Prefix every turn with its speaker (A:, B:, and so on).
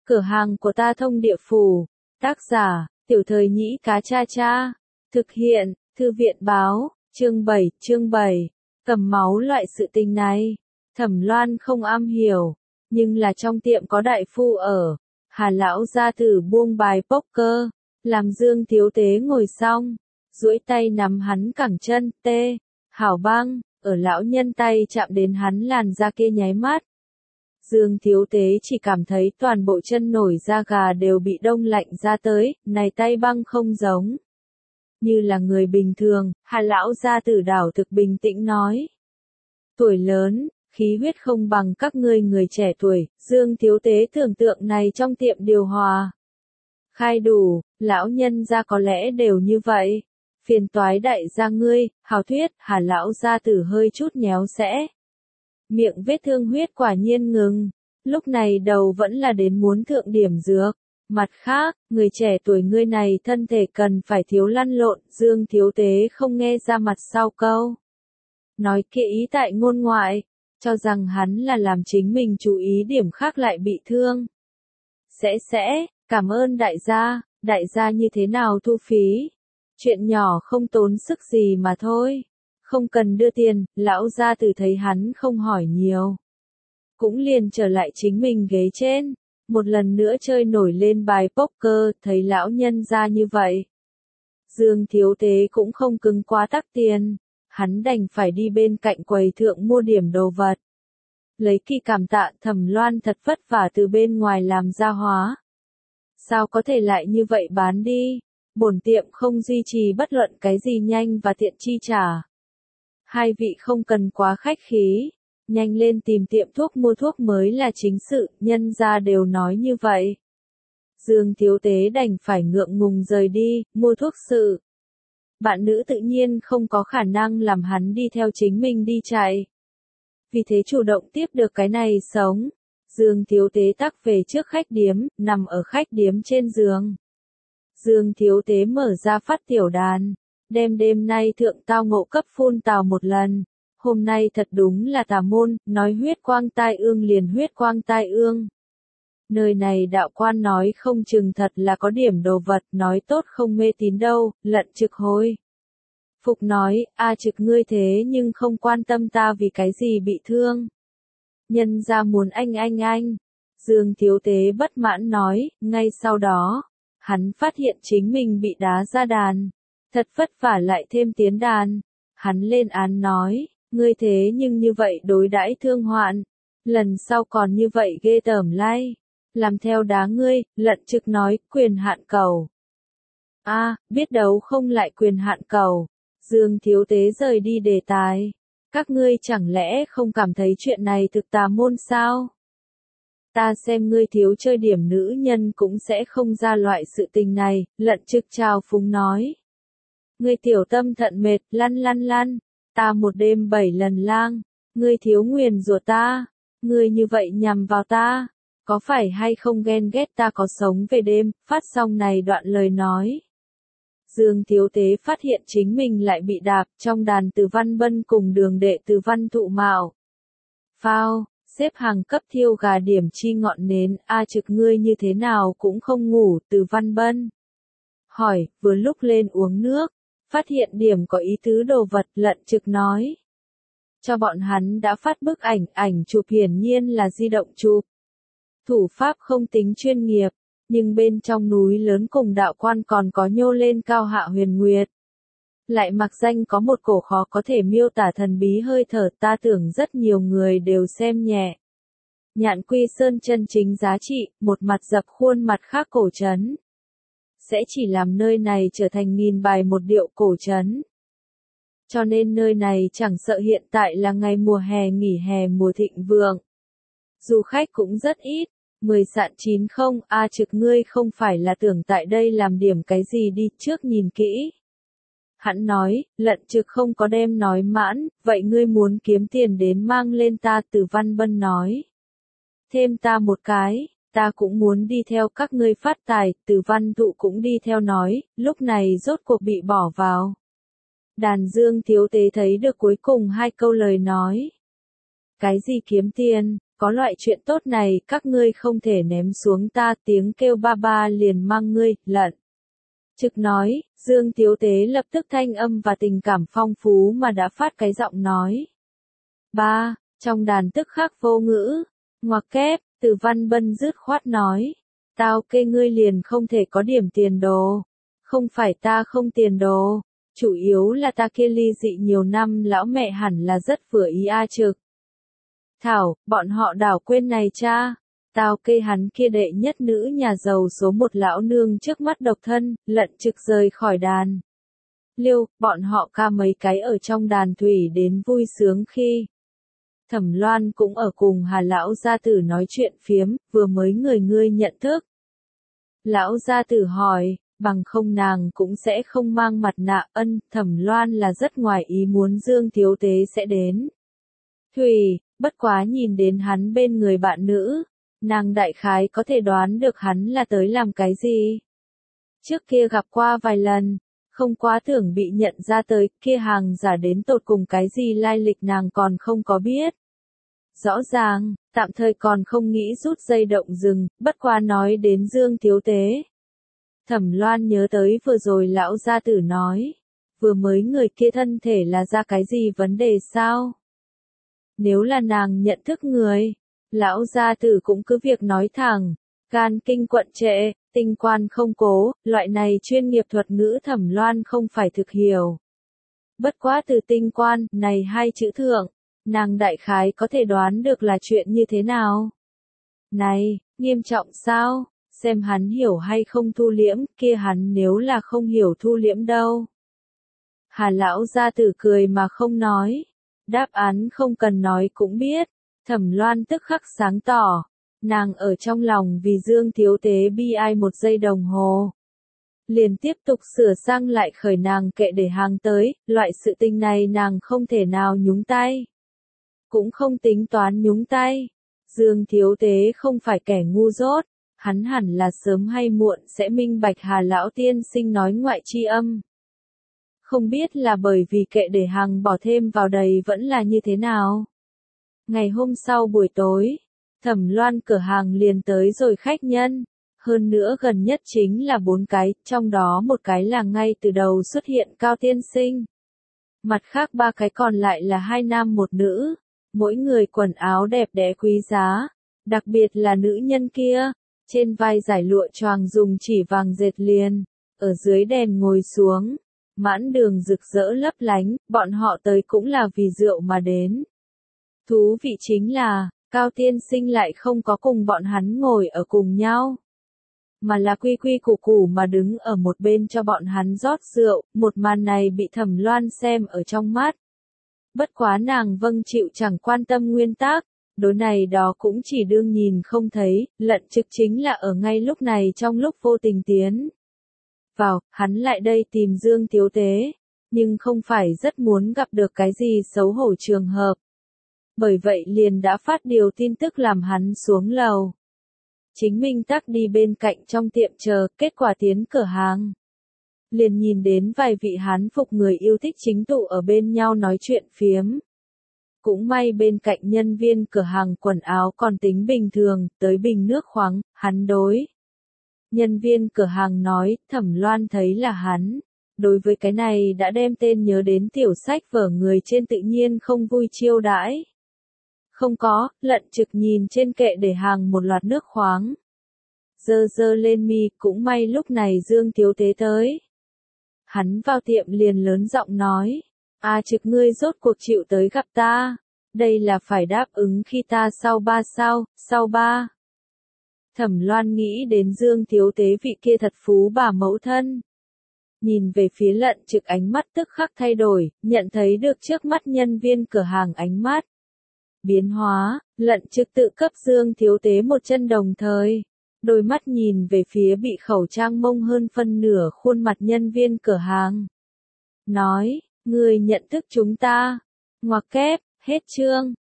A: Cửa hàng của ta thông địa phủ. Tác giả, Tiểu Thời Nhĩ Cá Cha Cha. Thực hiện, Thư viện báo, chương 7. Cầm máu loại sự tình này. Thẩm Loan không am hiểu, nhưng là trong tiệm có đại phu ở. Hà lão gia tử buông bài poker, làm Dương Thiếu Tế ngồi xong, duỗi tay nắm hắn cẳng chân, tê, hảo băng, ở lão nhân tay chạm đến hắn làn da kia nháy mắt. Dương Thiếu Tế chỉ cảm thấy toàn bộ chân nổi da gà đều bị đông lạnh ra tới, này tay băng không giống như là người bình thường. Hà lão gia tử đảo thực bình tĩnh nói. Tuổi lớn, khí huyết không bằng các ngươi người trẻ tuổi. Dương Thiếu Tế tưởng tượng này trong tiệm điều hòa khai đủ, lão nhân gia có lẽ đều như vậy. Phiền toái đại gia ngươi, hảo thuyết. Hà lão gia tử hơi chút nhéo sẽ. Miệng vết thương huyết quả nhiên ngừng, lúc này đầu vẫn là đến muốn thượng điểm dược. Mặt khác, người trẻ tuổi ngươi này thân thể cần phải thiếu lăn lộn. Dương Thiếu Tế không nghe ra mặt sau câu nói kia ý tại ngôn ngoại, cho rằng hắn là làm chính mình chú ý điểm khác lại bị thương. Sẽ, cảm ơn đại gia như thế nào thu phí? Chuyện nhỏ không tốn sức gì mà thôi. Không cần đưa tiền. Lão gia tử thấy hắn không hỏi nhiều, cũng liền trở lại chính mình ghế trên, một lần nữa chơi nổi lên bài poker. Thấy lão nhân ra như vậy, Dương Thiếu Tế cũng không cứng quá tắc tiền, hắn đành phải đi bên cạnh quầy thượng mua điểm đồ vật. Lấy kỳ cảm tạ. Thẩm Loan thật vất vả từ bên ngoài làm ra hóa, sao có thể lại như vậy bán đi? Bổn tiệm không duy trì bất luận cái gì nhanh và tiện chi trả. Hai vị không cần quá khách khí, nhanh lên tìm tiệm thuốc mua thuốc mới là chính sự, nhân gia đều nói như vậy. Dương Thiếu Tế đành phải ngượng ngùng rời đi. Mua thuốc sự, bạn nữ tự nhiên không có khả năng làm hắn đi theo chính mình đi chạy, vì thế chủ động tiếp được cái này sống. Dương Thiếu Tế tắc về trước khách điếm, nằm ở khách điếm trên giường. Dương Thiếu Tế mở ra phát tiểu đàn, đem đêm nay thượng tao ngộ cấp phun tào một lần. Hôm nay thật đúng là tà môn, nói huyết quang tai ương liền huyết quang tai ương. Nơi này đạo quan nói không chừng thật là có điểm đồ vật, nói tốt không mê tín đâu. Lận Trực hồi phục nói, Trực ngươi thế nhưng không quan tâm ta vì cái gì bị thương. Nhân ra muốn anh. Dương Thiếu Tế bất mãn nói. Ngay sau đó, hắn phát hiện chính mình bị đá ra đàn, thật vất vả lại thêm tiến đàn. Hắn lên án nói, ngươi thế nhưng như vậy đối đãi thương hoạn, lần sau còn như vậy ghê tởm lay, làm theo đá ngươi. Lận Trực nói, quyền hạn cầu. Biết đấu không lại quyền hạn cầu. Dương Thiếu Tế rời đi đề tài. Các ngươi chẳng lẽ không cảm thấy chuyện này thực tà môn sao? Ta xem ngươi thiếu chơi điểm nữ nhân cũng sẽ không ra loại sự tình này. Lận Trực trào phúng nói. Ngươi tiểu tâm thận mệt, lăn. Ta một đêm 7 lần lang. Ngươi thiếu nguyền rủa ta. Ngươi như vậy nhằm vào ta. Có phải hay không ghen ghét ta có sống về đêm? Phát xong này đoạn lời nói, Dương Thiếu Tế phát hiện chính mình lại bị đạp. Trong đàn Từ Văn Bân cùng đường đệ Từ Văn Thụ Mạo phao, xếp hàng cấp thiêu gà điểm chi ngọn nến. Trực ngươi như thế nào cũng không ngủ? Từ Văn Bân hỏi, vừa lúc lên uống nước, phát hiện điểm có ý tứ đồ vật. Lận Trực nói cho bọn hắn đã phát bức ảnh chụp hiển nhiên là di động chụp. Thủ pháp không tính chuyên nghiệp, nhưng bên trong núi lớn cùng đạo quan còn có nhô lên cao Hạ Huyền Nguyệt. Lại mặc danh có một cổ khó có thể miêu tả thần bí hơi thở. Ta tưởng rất nhiều người đều xem nhẹ Nhạn Quy Sơn chân chính giá trị, một mặt dập khuôn mặt khác cổ trấn, sẽ chỉ làm nơi này trở thành nghìn bài một điệu cổ trấn. Cho nên nơi này chẳng sợ hiện tại là ngày mùa hè nghỉ hè mùa thịnh vượng, du khách cũng rất ít. 10 sạn 9 không. Trực ngươi không phải là tưởng tại đây làm điểm cái gì đi, trước nhìn kỹ. Hắn nói. Lận Trực không có đem nói mãn, vậy ngươi muốn kiếm tiền đến mang lên ta? Từ Văn Bân nói. Thêm ta một cái, ta cũng muốn đi theo các ngươi phát tài. Từ Văn Thụ cũng đi theo nói. Lúc này rốt cuộc bị bỏ vào đàn. Dương Thiếu Tế thấy được cuối cùng hai câu lời nói. Cái gì kiếm tiền? có loại chuyện tốt này các ngươi không thể ném xuống ta, tiếng kêu ba ba liền mang ngươi, lận. Trực nói, Dương Tiếu Tế lập tức thanh âm và tình cảm phong phú mà đã phát cái giọng nói. Ba, trong đàn tức khắc vô ngữ, ngoặc kép, Từ Văn Bân dứt khoát nói. Tao kê ngươi liền không thể có điểm tiền đồ. Không phải ta không tiền đồ, chủ yếu là ta kia ly dị nhiều năm lão mẹ hẳn là rất vừa ý a Trực. Thảo, bọn họ đảo quên này cha. Tao kê hắn kia đệ nhất nữ nhà giàu số một lão nương trước mắt độc thân, lận Trực rời khỏi đàn. Liêu, bọn họ ca mấy cái ở trong đàn thủy đến vui sướng khi. Thẩm Loan cũng ở cùng Hà lão gia tử nói chuyện phiếm, vừa mới ngươi nhận thức. Lão gia tử hỏi, bằng không nàng cũng sẽ không mang mặt nạ. Thẩm Loan là rất ngoài ý muốn Dương Thiếu Tế sẽ đến. Thủy, bất quá nhìn đến hắn bên người bạn nữ, nàng đại khái có thể đoán được hắn là tới làm cái gì. Trước kia gặp qua vài lần, không quá tưởng bị nhận ra tới, kia hàng giả đến tột cùng cái gì lai lịch nàng còn không có biết. Rõ ràng, tạm thời còn không nghĩ rút dây động rừng, bất quá nói đến Dương Thiếu Tế. Thẩm Loan nhớ tới vừa rồi lão gia tử nói, vừa mới người kia thân thể là ra cái gì vấn đề sao? Nếu là nàng nhận thức người, lão gia tử cũng cứ việc nói thẳng, gan kinh quận trệ, tinh quan không cố, loại này chuyên nghiệp thuật ngữ Thẩm Loan không phải thực hiểu. Bất quá từ tinh quan, này hai chữ thượng, nàng đại khái có thể đoán được là chuyện như thế nào. Này, nghiêm trọng sao? Xem hắn hiểu hay không thu liễm, kia hắn nếu là không hiểu thu liễm đâu. Hà lão gia tử cười mà không nói. Đáp án không cần nói cũng biết. Thẩm Loan tức khắc sáng tỏ. Nàng ở trong lòng vì Dương Thiếu Tế bi ai một giây đồng hồ. Liền tiếp tục sửa sang lại khởi nàng kệ để hàng tới, loại sự tình này nàng không thể nào nhúng tay. Cũng không tính toán nhúng tay. Dương Thiếu Tế không phải kẻ ngu dốt. Hắn hẳn là sớm hay muộn sẽ minh bạch Hà lão tiên sinh nói ngoại chi âm. Không biết là bởi vì kệ để hàng bỏ thêm vào đầy vẫn là như thế nào. Ngày hôm sau buổi tối, Thẩm Loan cửa hàng liền tới rồi khách nhân. Hơn nữa gần nhất chính là 4 cái, trong đó một cái là ngay từ đầu xuất hiện Cao tiên sinh. Mặt khác 3 cái còn lại là 2 nam 1 nữ, mỗi người quần áo đẹp đẽ quý giá, đặc biệt là nữ nhân kia. Trên vai giải lụa choàng dùng chỉ vàng dệt liền, ở dưới đèn ngồi xuống, mãn đường rực rỡ lấp lánh, bọn họ tới cũng là vì rượu mà đến. Thú vị chính là, Cao tiên sinh lại không có cùng bọn hắn ngồi ở cùng nhau, mà là quy quy củ củ mà đứng ở một bên cho bọn hắn rót rượu, một màn này bị Thẩm Loan xem ở trong mắt. Bất quá nàng vâng chịu chẳng quan tâm nguyên tắc. Đối này đó cũng chỉ đương nhìn không thấy, lận Trực chính là ở ngay lúc này trong lúc vô tình tiến vào, hắn lại đây tìm Dương Thiếu Tế, nhưng không phải rất muốn gặp được cái gì xấu hổ trường hợp. Bởi vậy liền đã phát điều tin tức làm hắn xuống lầu. Chính mình tắc đi bên cạnh trong tiệm chờ, kết quả tiến cửa hàng. Liền nhìn đến vài vị hán phục người yêu thích chính tụ ở bên nhau nói chuyện phiếm. Cũng may bên cạnh nhân viên cửa hàng quần áo còn tính bình thường, tới bình nước khoáng, hắn đối. Nhân viên cửa hàng nói, Thẩm Loan thấy là hắn. Đối với cái này đã đem tên nhớ đến tiểu sách vở người trên tự nhiên không vui chiêu đãi. Không có, lận Trực nhìn trên kệ để hàng một loạt nước khoáng. Dơ lên mi, cũng may lúc này Dương Thiếu Tế tới. Hắn vào tiệm liền lớn giọng nói. Trực ngươi rốt cuộc chịu tới gặp ta. Đây là phải đáp ứng khi ta sau ba. Thẩm Loan nghĩ đến Dương Thiếu Tế vị kia thật phú bà mẫu thân. Nhìn về phía lận Trực ánh mắt tức khắc thay đổi, nhận thấy được trước mắt nhân viên cửa hàng ánh mắt. Biến hóa, lận Trực tự cấp Dương Thiếu Tế một chân đồng thời. Đôi mắt nhìn về phía bị khẩu trang mông hơn phân nửa khuôn mặt nhân viên cửa hàng. Nói, người nhận thức chúng ta. Ngoặc kép, hết chương.